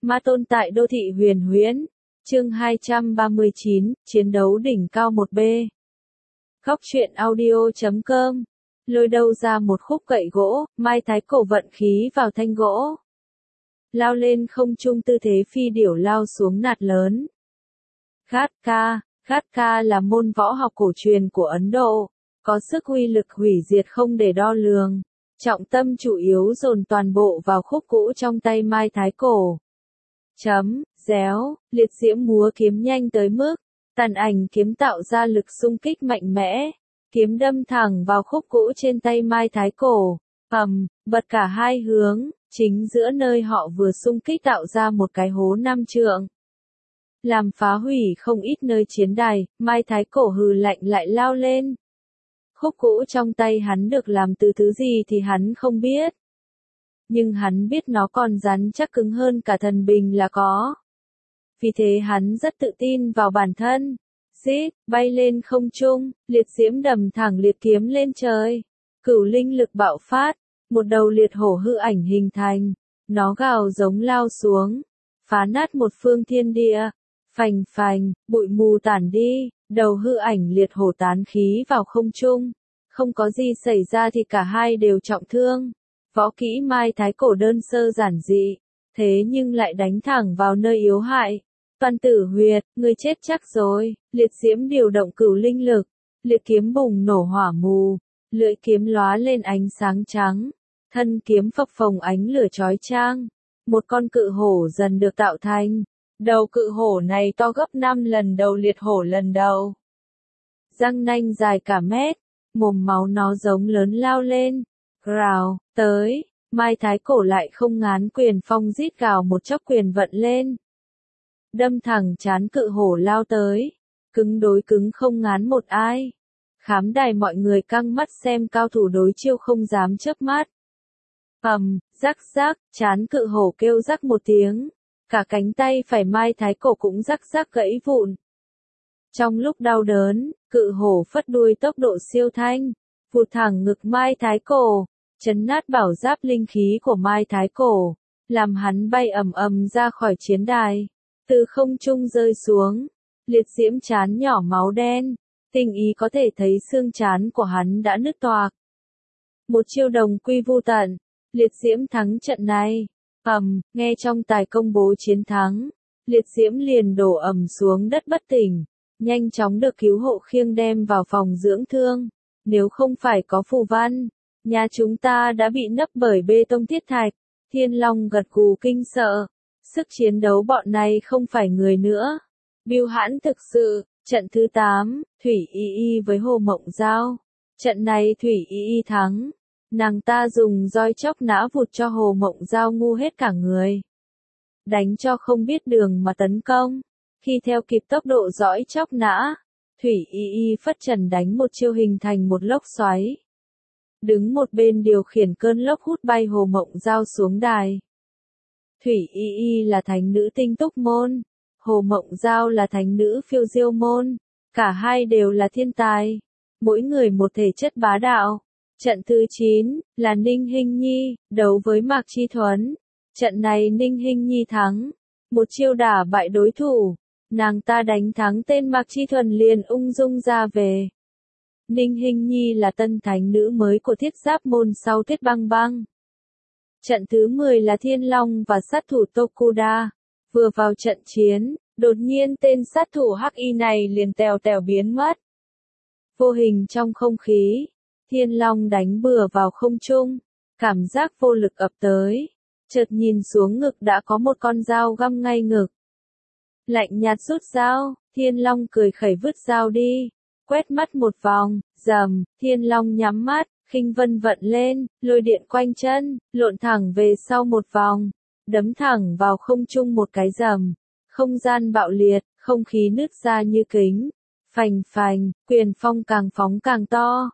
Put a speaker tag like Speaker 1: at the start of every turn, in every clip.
Speaker 1: Ma tôn tại đô thị huyền huyễn. Chương 239, chiến đấu đỉnh cao 1B. Góc truyện audio.com. Lôi đâu ra một khúc gậy gỗ, Mai Thái Cổ vận khí vào thanh gỗ. Lao lên không trung tư thế phi điểu lao xuống nạt lớn. Gatka là môn võ học cổ truyền của Ấn Độ, có sức uy lực hủy diệt không để đo lường. Trọng tâm chủ yếu dồn toàn bộ vào khúc cũ trong tay Mai Thái Cổ. Réo, liệt diễm múa kiếm nhanh tới mức, tàn ảnh kiếm tạo ra lực xung kích mạnh mẽ, kiếm đâm thẳng vào khúc cũ trên tay Mai Thái Cổ, bật cả hai hướng, chính giữa nơi họ vừa xung kích tạo ra một cái hố 5 trượng. Làm phá hủy không ít nơi chiến đài, Mai Thái Cổ hừ lạnh lại lao lên. Khúc cũ trong tay hắn được làm từ thứ gì thì hắn không biết. Nhưng hắn biết nó còn rắn chắc cứng hơn cả thần bình là có. Vì thế hắn rất tự tin vào bản thân. Bay lên không trung, liệt diễm đầm thẳng liệt kiếm lên trời. Cửu linh lực bạo phát, một đầu liệt hổ hư ảnh hình thành. Nó gào giống lao xuống, phá nát một phương thiên địa. Phành, bụi mù tản đi, đầu hư ảnh liệt hổ tán khí vào không trung. Không có gì xảy ra thì cả hai đều trọng thương. Võ kỹ Mai Thái Cổ đơn sơ giản dị, thế nhưng lại đánh thẳng vào nơi yếu hại. Toàn tử huyệt, người chết chắc rồi, liệt diễm điều động cửu linh lực, liệt kiếm bùng nổ hỏa mù, lưỡi kiếm lóa lên ánh sáng trắng, thân kiếm phập phồng ánh lửa chói chang. Một con cự hổ dần được tạo thành, đầu cự hổ này to gấp 5 lần đầu liệt hổ lần đầu. Răng nanh dài cả mét, mồm máu nó giống lớn lao lên. Rào, tới, Mai Thái Cổ lại không ngán quyền phong rít gào một chốc quyền vận lên. Đâm thẳng chán cự hổ lao tới, cứng đối cứng không ngán một ai. Khám đài mọi người căng mắt xem cao thủ đối chiêu không dám chớp mắt. Rắc, chán cự hổ kêu rắc một tiếng, cả cánh tay phải Mai Thái Cổ cũng rắc gãy vụn. Trong lúc đau đớn, cự hổ phất đuôi tốc độ siêu thanh, vụt thẳng ngực Mai Thái Cổ, chấn nát bảo giáp linh khí của Mai Thái Cổ, làm hắn bay ầm ra khỏi chiến đài, từ không trung rơi xuống, liệt diễm trán nhỏ máu đen, tinh ý có thể thấy xương trán của hắn đã nứt toạc. Một chiêu đồng quy vu tận, liệt diễm thắng trận này. Nghe trong tài công bố chiến thắng, liệt diễm liền đổ xuống đất bất tỉnh, nhanh chóng được cứu hộ khiêng đem vào phòng dưỡng thương. Nếu không phải có phù văn, nhà chúng ta đã bị nấp bởi bê tông thiết thạch. Thiên Long gật gù kinh sợ. Sức chiến đấu bọn này không phải người nữa. Bưu hãn thực sự. Trận thứ 8, Thủy Y với Hồ Mộng Giao. Trận này Thủy Y thắng. Nàng ta dùng roi chóc nã vụt cho Hồ Mộng Giao ngu hết cả người. Đánh cho không biết đường mà tấn công. Khi theo kịp tốc độ dõi chóc nã, Thủy Y phất trần đánh một chiêu hình thành một lốc xoáy. Đứng một bên điều khiển cơn lốc hút bay Hồ Mộng Giao xuống đài. Thủy Y là thánh nữ tinh túc môn, Hồ Mộng Giao là thánh nữ phiêu diêu môn, cả hai đều là thiên tài, mỗi người một thể chất bá đạo. Trận thứ 9 là Ninh Hinh Nhi đấu với Mạc Chi Thuấn. Trận này Ninh Hinh Nhi thắng, một chiêu đả bại đối thủ. Nàng ta đánh thắng tên Mạc Chi Thuần liền ung dung ra về. Ninh Hinh Nhi là tân thánh nữ mới của thiết giáp môn sau Tuyết Băng Băng. Trận thứ 10 là Thiên Long và sát thủ Tokuda. Vừa vào trận chiến, đột nhiên tên sát thủ Hắc Y này liền tèo biến mất. Vô hình trong không khí, Thiên Long đánh bừa vào không trung, cảm giác vô lực ập tới. Chợt nhìn xuống ngực đã có một con dao găm ngay ngực. Lạnh nhạt rút dao, Thiên Long cười khẩy vứt dao đi, quét mắt một vòng, Thiên Long nhắm mắt, khinh vân vận lên, lôi điện quanh chân, lộn thẳng về sau một vòng, đấm thẳng vào không trung một cái không gian bạo liệt, không khí nứt ra như kính, phành, quyền phong càng phóng càng to,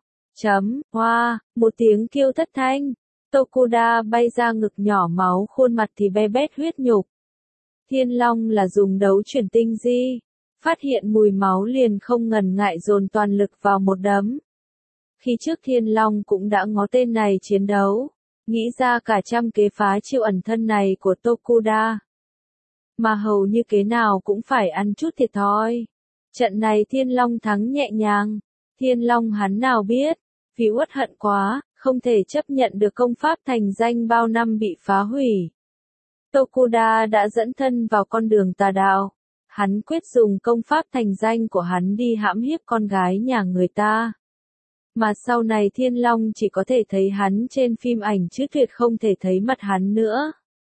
Speaker 1: hoa, một tiếng kêu thất thanh, Tokuda bay ra ngực nhỏ máu khuôn mặt thì be bét huyết nhục. Thiên Long là dùng đấu chuyển tinh di, phát hiện mùi máu liền không ngần ngại dồn toàn lực vào một đấm. Khi trước Thiên Long cũng đã ngó tên này chiến đấu, nghĩ ra cả trăm kế phá chiêu ẩn thân này của Tokuda. mà hầu như kế nào cũng phải ăn chút thiệt thòi. Trận này Thiên Long thắng nhẹ nhàng, Thiên Long hắn nào biết, vì uất hận quá, không thể chấp nhận được công pháp thành danh bao năm bị phá hủy. Tokuda đã dẫn thân vào con đường tà đạo, hắn quyết dùng công pháp thành danh của hắn đi hãm hiếp con gái nhà người ta. Mà sau này Thiên Long chỉ có thể thấy hắn trên phim ảnh chứ tuyệt không thể thấy mặt hắn nữa.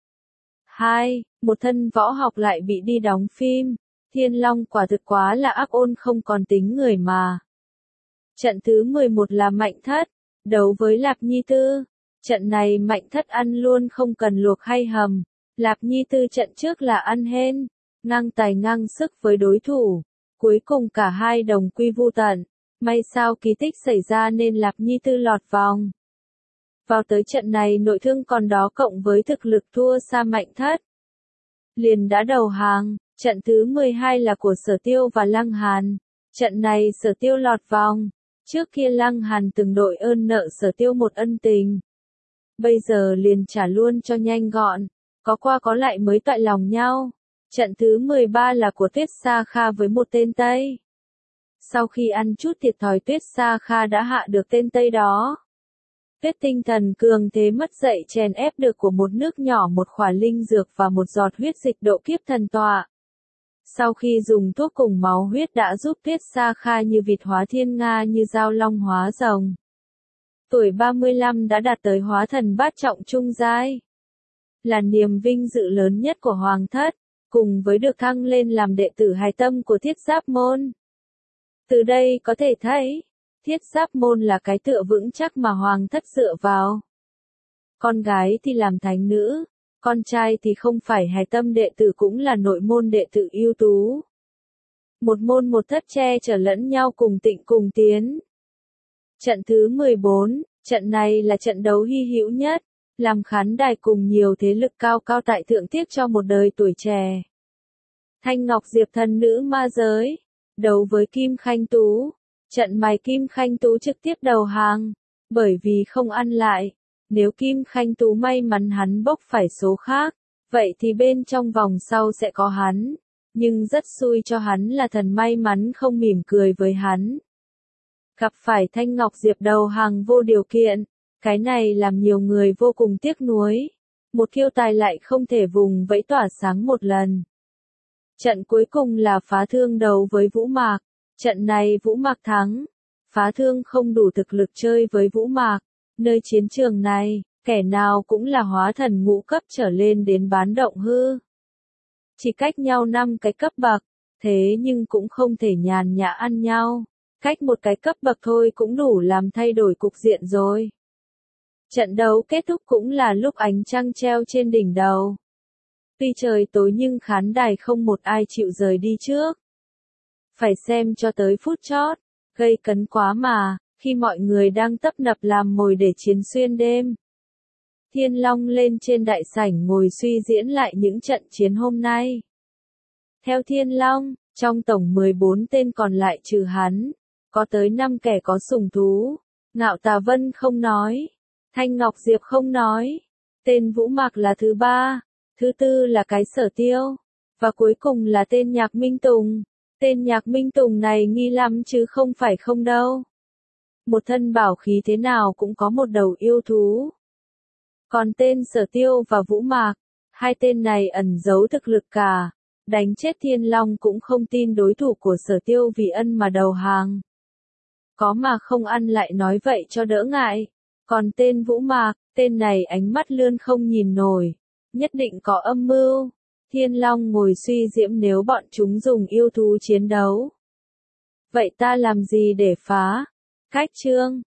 Speaker 1: 2. Một thân võ học lại bị đi đóng phim. Thiên Long quả thực quá là ác ôn không còn tính người mà. Trận thứ 11 là Mạnh Thất, đấu với Lạp Nhi Tư. Trận này Mạnh Thất ăn luôn không cần luộc hay hầm. Lạp Nhi Tư trận trước là ăn hên, ngang tài ngang sức với đối thủ. Cuối cùng cả hai đồng quy vu tận. May sao kỳ tích xảy ra nên Lạp Nhi Tư lọt vòng. Vào tới trận này nội thương còn đó cộng với thực lực thua xa Mạnh Thất, liền đã đầu hàng. Trận thứ 12 là của Sở Tiêu và Lăng Hàn. Trận này Sở Tiêu lọt vòng. Trước kia Lăng Hàn từng đội ơn nợ Sở Tiêu một ân tình. Bây giờ liền trả luôn cho nhanh gọn. Có qua có lại mới toại lòng nhau. Trận thứ 13 là của Tuyết Sa Kha với một tên Tây. Sau khi ăn chút thiệt thòi Tuyết Sa Kha đã hạ được tên Tây đó. Tuyết tinh thần cường thế mất dậy chèn ép được của một nước nhỏ một khỏa linh dược và một giọt huyết dịch độ kiếp thần tọa. Sau khi dùng thuốc cùng máu huyết đã giúp Tuyết Sa Kha như vịt hóa thiên nga như dao long hóa rồng. Tuổi 35 đã đạt tới hóa thần bát trọng trung giai. Là niềm vinh dự lớn nhất của Hoàng thất, cùng với được thăng lên làm đệ tử hài tâm của Thiết Giáp Môn. Từ đây có thể thấy, Thiết Giáp Môn là cái tựa vững chắc mà Hoàng thất dựa vào. Con gái thì làm thánh nữ, con trai thì không phải hài tâm đệ tử cũng là nội môn đệ tử ưu tú. Một môn một thất che chở lẫn nhau cùng tịnh cùng tiến. Trận thứ 14, trận này là trận đấu hy hữu nhất, làm khán đài cùng nhiều thế lực cao cao tại thượng tiếc cho một đời tuổi trẻ. Thanh Ngọc Diệp thần nữ ma giới, đấu với Kim Khanh Tú. Trận này Kim Khanh Tú trực tiếp đầu hàng, bởi vì không ăn lại. Nếu Kim Khanh Tú may mắn hắn bốc phải số khác, vậy thì bên trong vòng sau sẽ có hắn. Nhưng rất xui cho hắn là thần may mắn không mỉm cười với hắn. Gặp phải Thanh Ngọc Diệp đầu hàng vô điều kiện, cái này làm nhiều người vô cùng tiếc nuối. Một kiêu tài lại không thể vùng vẫy tỏa sáng một lần. Trận cuối cùng là Phá Thương đấu với Vũ Mạc. Trận này Vũ Mạc thắng. Phá Thương không đủ thực lực chơi với Vũ Mạc. Nơi chiến trường này, kẻ nào cũng là hóa thần ngũ cấp trở lên đến bán động hư. Chỉ cách nhau 5 cái cấp bậc, thế nhưng cũng không thể nhàn nhã ăn nhau. Cách một cái cấp bậc thôi cũng đủ làm thay đổi cục diện rồi. Trận đấu kết thúc cũng là lúc ánh trăng treo trên đỉnh đầu. Tuy trời tối nhưng khán đài không một ai chịu rời đi trước. Phải xem cho tới phút chót, gây cấn quá mà, khi mọi người đang tấp nập làm mồi để chiến xuyên đêm. Thiên Long lên trên đại sảnh ngồi suy diễn lại những trận chiến hôm nay. Theo Thiên Long, trong tổng 14 tên còn lại trừ hắn, có tới 5 kẻ có sủng thú. Ngạo Tà Vân không nói, Thanh Ngọc Diệp không nói, tên Vũ Mạc là thứ 3, thứ 4 là cái Sở Tiêu, và cuối cùng là tên Nhạc Minh Tùng. Tên Nhạc Minh Tùng này nghi lắm chứ không phải không đâu. Một thân bảo khí thế nào cũng có một đầu yêu thú. Còn tên Sở Tiêu và Vũ Mạc, hai tên này ẩn giấu thực lực cả. Đánh chết Thiên Long cũng không tin đối thủ của Sở Tiêu vì ân mà đầu hàng. Có mà không ăn lại nói vậy cho đỡ ngại. Còn tên Vũ Mạc, tên này ánh mắt lươn không nhìn nổi. Nhất định có âm mưu. Thiên Long ngồi suy diễm nếu bọn chúng dùng yêu thú chiến đấu. Vậy ta làm gì để phá? Cách chương